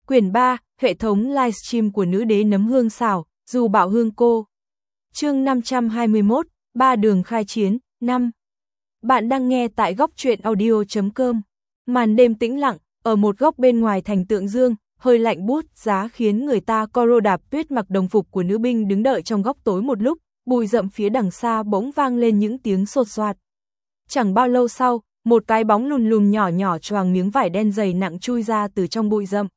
Quyển 3, hệ thống livestream của nữ đế nấm hương xào, dù bảo hương cô. Chương 521, ba đường khai chiến, 5. Bạn đang nghe tại góc truyện audio.com. Màn đêm tĩnh lặng, ở một góc bên ngoài thành Tượng Dương, hơi lạnh buốt giá khiến người ta co rô. Đạp Tuyết mặc đồng phục của nữ binh đứng đợi trong góc tối một lúc, bụi rậm phía đằng xa bỗng vang lên những tiếng xột xoạt. Chẳng bao lâu sau, một cái bóng lùn lùn nhỏ nhỏ choàng miếng vải đen dày nặng chui ra từ trong bụi rậm.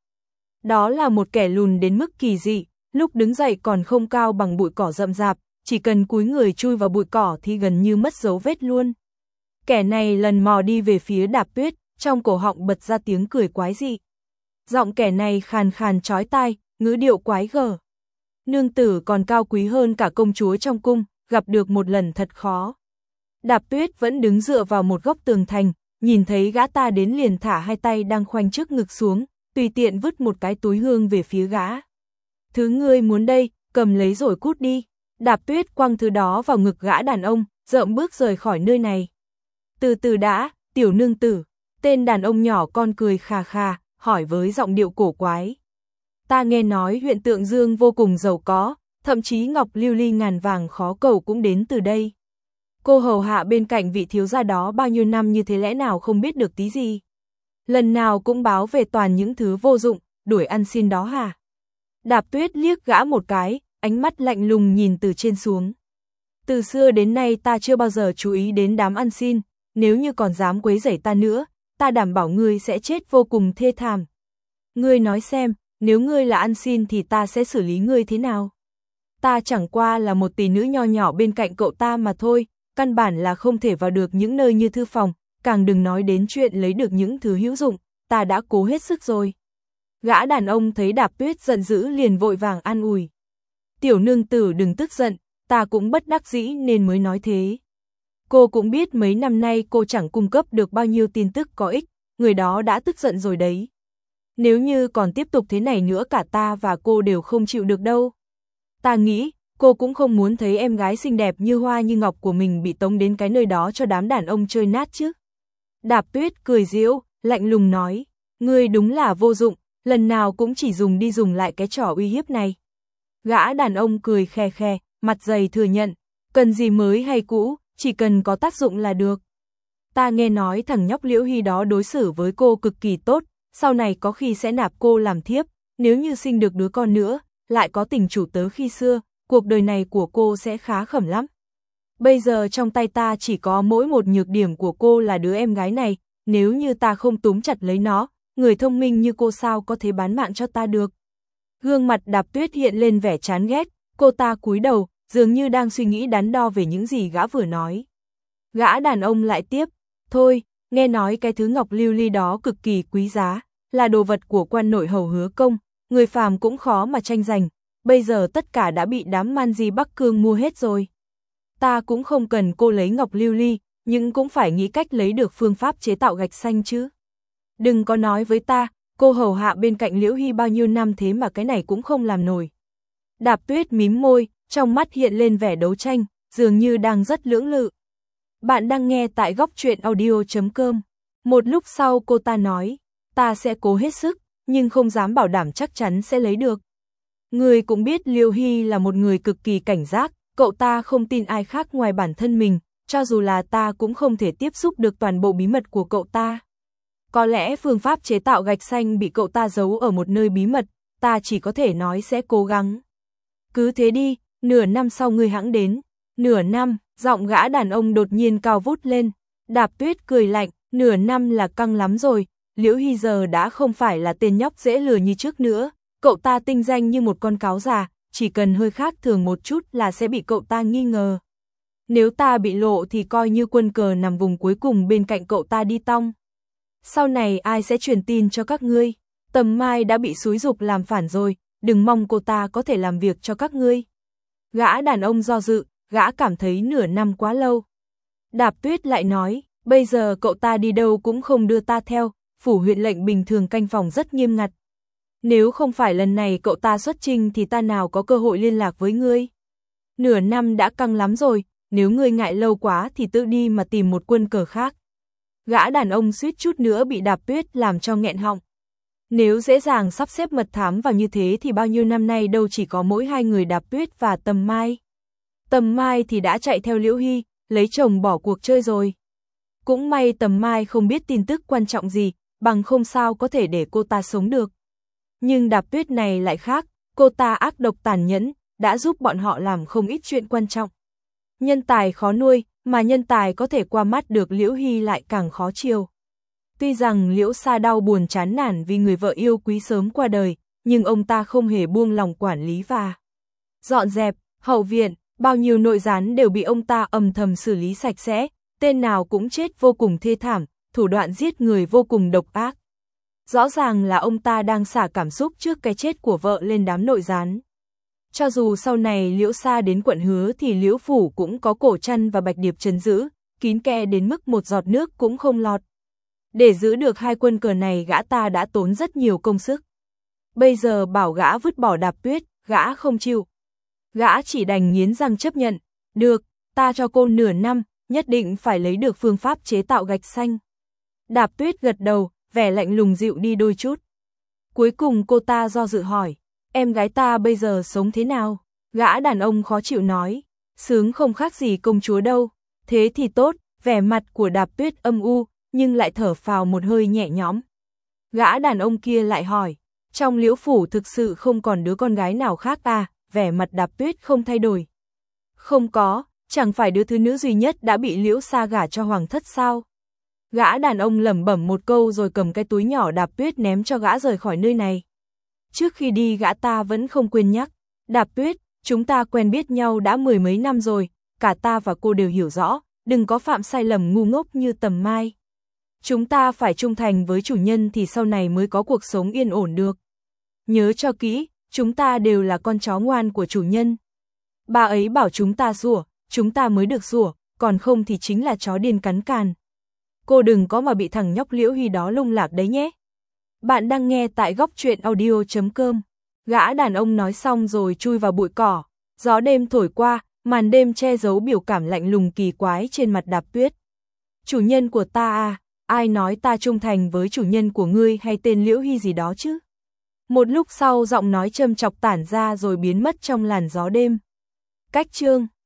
Đó là một kẻ lùn đến mức kỳ dị, lúc đứng dậy còn không cao bằng bụi cỏ rậm rạp, chỉ cần cúi người chui vào bụi cỏ thì gần như mất dấu vết luôn. Kẻ này lần mò đi về phía Đạp Tuyết, trong cổ họng bật ra tiếng cười quái dị. Giọng kẻ này khàn khàn chói tai, ngữ điệu quái gở. Nương tử còn cao quý hơn cả công chúa trong cung, gặp được một lần thật khó. Đạp Tuyết vẫn đứng dựa vào một góc tường thành, nhìn thấy gã ta đến liền thả hai tay đang khoanh trước ngực xuống, tùy tiện vứt một cái túi hương về phía gã. Thứ ngươi muốn đây, cầm lấy rồi cút đi. Đạp Tuyết quăng thứ đó vào ngực gã đàn ông, dợm bước rời khỏi nơi này. Từ từ đã, tiểu nương tử. Tên đàn ông nhỏ con cười khà khà, hỏi với giọng điệu cổ quái. Ta nghe nói huyện Tượng Dương vô cùng giàu có, thậm chí ngọc lưu ly ngàn vàng khó cầu cũng đến từ đây. Cô hầu hạ bên cạnh vị thiếu gia đó bao nhiêu năm như thế lẽ nào không biết được tí gì. Lần nào cũng báo về toàn những thứ vô dụng, đuổi ăn xin đó hả? Đạp Tuyết liếc gã một cái, ánh mắt lạnh lùng nhìn từ trên xuống. Từ xưa đến nay ta chưa bao giờ chú ý đến đám ăn xin, nếu như còn dám quấy rầy ta nữa, ta đảm bảo ngươi sẽ chết vô cùng thê thảm. Ngươi nói xem, nếu ngươi là ăn xin thì ta sẽ xử lý ngươi thế nào? Ta chẳng qua là một tỷ nữ nho nhỏ bên cạnh cậu ta mà thôi, căn bản là không thể vào được những nơi như thư phòng, càng đừng nói đến chuyện lấy được những thứ hữu dụng, ta đã cố hết sức rồi. Gã đàn ông thấy Đạp Tuyết giận dữ liền vội vàng an ủi. Tiểu nương tử đừng tức giận, ta cũng bất đắc dĩ nên mới nói thế. Cô cũng biết mấy năm nay cô chẳng cung cấp được bao nhiêu tin tức có ích, người đó đã tức giận rồi đấy. Nếu như còn tiếp tục thế này nữa cả ta và cô đều không chịu được đâu. Ta nghĩ, cô cũng không muốn thấy em gái xinh đẹp như hoa như ngọc của mình bị tống đến cái nơi đó cho đám đàn ông chơi nát chứ. Đạp Tuyết cười giễu, lạnh lùng nói, ngươi đúng là vô dụng, lần nào cũng chỉ dùng đi dùng lại cái trò uy hiếp này. Gã đàn ông cười khe khe, mặt dày thừa nhận, cần gì mới hay cũ, chỉ cần có tác dụng là được. Ta nghe nói thằng nhóc Liễu Hy đó đối xử với cô cực kỳ tốt, sau này có khi sẽ nạp cô làm thiếp, nếu như sinh được đứa con nữa, lại có tình chủ tớ khi xưa, cuộc đời này của cô sẽ khá khẩm lắm. Bây giờ trong tay ta chỉ có mỗi một nhược điểm của cô là đứa em gái này, nếu như ta không túm chặt lấy nó, người thông minh như cô sao có thể bán mạng cho ta được. Gương mặt Đạp Tuyết hiện lên vẻ chán ghét, cô ta cúi đầu, dường như đang suy nghĩ đắn đo về những gì gã vừa nói. Gã đàn ông lại tiếp, thôi, nghe nói cái thứ ngọc lưu ly đó cực kỳ quý giá, là đồ vật của quan nội hầu Hứa Công, người phàm cũng khó mà tranh giành, bây giờ tất cả đã bị đám man di Bắc Cương mua hết rồi. Ta cũng không cần cô lấy ngọc lưu ly, nhưng cũng phải nghĩ cách lấy được phương pháp chế tạo gạch xanh chứ. Đừng có nói với ta, cô hầu hạ bên cạnh Liễu Hy bao nhiêu năm thế mà cái này cũng không làm nổi. Đạp Tuyết mím môi, trong mắt hiện lên vẻ đấu tranh, dường như đang rất lưỡng lự. Bạn đang nghe tại góc truyện audio.com. Một lúc sau cô ta nói, ta sẽ cố hết sức, nhưng không dám bảo đảm chắc chắn sẽ lấy được. Người cũng biết Liễu Hy là một người cực kỳ cảnh giác, cậu ta không tin ai khác ngoài bản thân mình, cho dù là ta cũng không thể tiếp xúc được toàn bộ bí mật của cậu ta. Có lẽ phương pháp chế tạo gạch xanh bị cậu ta giấu ở một nơi bí mật, ta chỉ có thể nói sẽ cố gắng. Cứ thế đi, nửa năm sau ngươi hãng đến. Nửa năm, giọng gã đàn ông đột nhiên cao vút lên. Đạp Tuyết cười lạnh, nửa năm là căng lắm rồi, Liễu Hy giờ đã không phải là tên nhóc dễ lừa như trước nữa. Cậu ta tinh danh như một con cáo già, chỉ cần hơi khác thường một chút là sẽ bị cậu ta nghi ngờ. Nếu ta bị lộ thì coi như quân cờ nằm vùng cuối cùng bên cạnh cậu ta đi tong. Sau này ai sẽ truyền tin cho các ngươi? Tầm Mai đã bị xúi giục làm phản rồi, đừng mong cô ta có thể làm việc cho các ngươi. Gã đàn ông do dự, gã cảm thấy nửa năm quá lâu. Đạp Tuyết lại nói, bây giờ cậu ta đi đâu cũng không đưa ta theo, phủ huyện lệnh bình thường canh phòng rất nghiêm ngặt. Nếu không phải lần này cậu ta xuất chinh thì ta nào có cơ hội liên lạc với ngươi. Nửa năm đã căng lắm rồi, nếu ngươi ngại lâu quá thì tự đi mà tìm một quân cờ khác. Gã đàn ông suýt chút nữa bị Đạp Tuyết làm cho nghẹn họng. Nếu dễ dàng sắp xếp mật thám vào như thế thì bao nhiêu năm nay đâu chỉ có mỗi hai người Đạp Tuyết và Tầm Mai. Tầm Mai thì đã chạy theo Liễu Hy, lấy chồng bỏ cuộc chơi rồi. Cũng may Tầm Mai không biết tin tức quan trọng gì, bằng không sao có thể để cô ta sống được. Nhưng Đạp Tuyết này lại khác, cô ta ác độc tàn nhẫn, đã giúp bọn họ làm không ít chuyện quan trọng. Nhân tài khó nuôi, mà nhân tài có thể qua mắt được Liễu Hy lại càng khó chiều. Tuy rằng Liễu Sa đau buồn chán nản vì người vợ yêu quý sớm qua đời, nhưng ông ta không hề buông lòng quản lý và dọn dẹp, hậu viện, bao nhiêu nội gián đều bị ông ta âm thầm xử lý sạch sẽ, tên nào cũng chết vô cùng thê thảm, thủ đoạn giết người vô cùng độc ác. Rõ ràng là ông ta đang xả cảm xúc trước cái chết của vợ lên đám nội gián. Cho dù sau này Liễu Sa đến quận Hứa thì Liễu Phủ cũng có Cổ Trăn và Bạch Điệp trấn giữ, kín kẽ đến mức một giọt nước cũng không lọt. Để giữ được hai quân cờ này gã ta đã tốn rất nhiều công sức. Bây giờ bảo gã vứt bỏ Đạp Tuyết, gã không chịu. Gã chỉ đành nghiến răng chấp nhận, được, ta cho cô nửa năm, nhất định phải lấy được phương pháp chế tạo gạch xanh. Đạp Tuyết gật đầu, vẻ lạnh lùng dịu đi đôi chút. Cuối cùng cô ta do dự hỏi, em gái ta bây giờ sống thế nào? Gã đàn ông khó chịu nói, sướng không khác gì công chúa đâu. Thế thì tốt, vẻ mặt của Đạp Tuyết âm u, nhưng lại thở phào một hơi nhẹ nhõm. Gã đàn ông kia lại hỏi, trong Liễu Phủ thực sự không còn đứa con gái nào khác à? Vẻ mặt Đạp Tuyết không thay đổi. Không có, chẳng phải đứa thứ nữ duy nhất đã bị Liễu Sa gả cho hoàng thất sao? Gã đàn ông lẩm bẩm một câu rồi cầm cái túi nhỏ Đạp Tuyết ném cho gã rời khỏi nơi này. Trước khi đi gã ta vẫn không quên nhắc, Đạp Tuyết, chúng ta quen biết nhau đã mười mấy năm rồi, cả ta và cô đều hiểu rõ, đừng có phạm sai lầm ngu ngốc như Tầm Mai. Chúng ta phải trung thành với chủ nhân thì sau này mới có cuộc sống yên ổn được. Nhớ cho kỹ, chúng ta đều là con chó ngoan của chủ nhân. Bà ấy bảo chúng ta rủa, chúng ta mới được rủa, còn không thì chính là chó điên cắn càn. Cô đừng có mà bị thằng nhóc Liễu Hy đó lung lạc đấy nhé. Bạn đang nghe tại Góc Truyện Audio.com. Gã đàn ông nói xong rồi chui vào bụi cỏ. Gió đêm thổi qua, màn đêm che giấu biểu cảm lạnh lùng kỳ quái trên mặt Đạp Tuyết. Chủ nhân của ta à, ai nói ta trung thành với chủ nhân của ngươi hay tên Liễu Hy gì đó chứ? Một lúc sau giọng nói châm chọc tản ra rồi biến mất trong làn gió đêm. Cách chương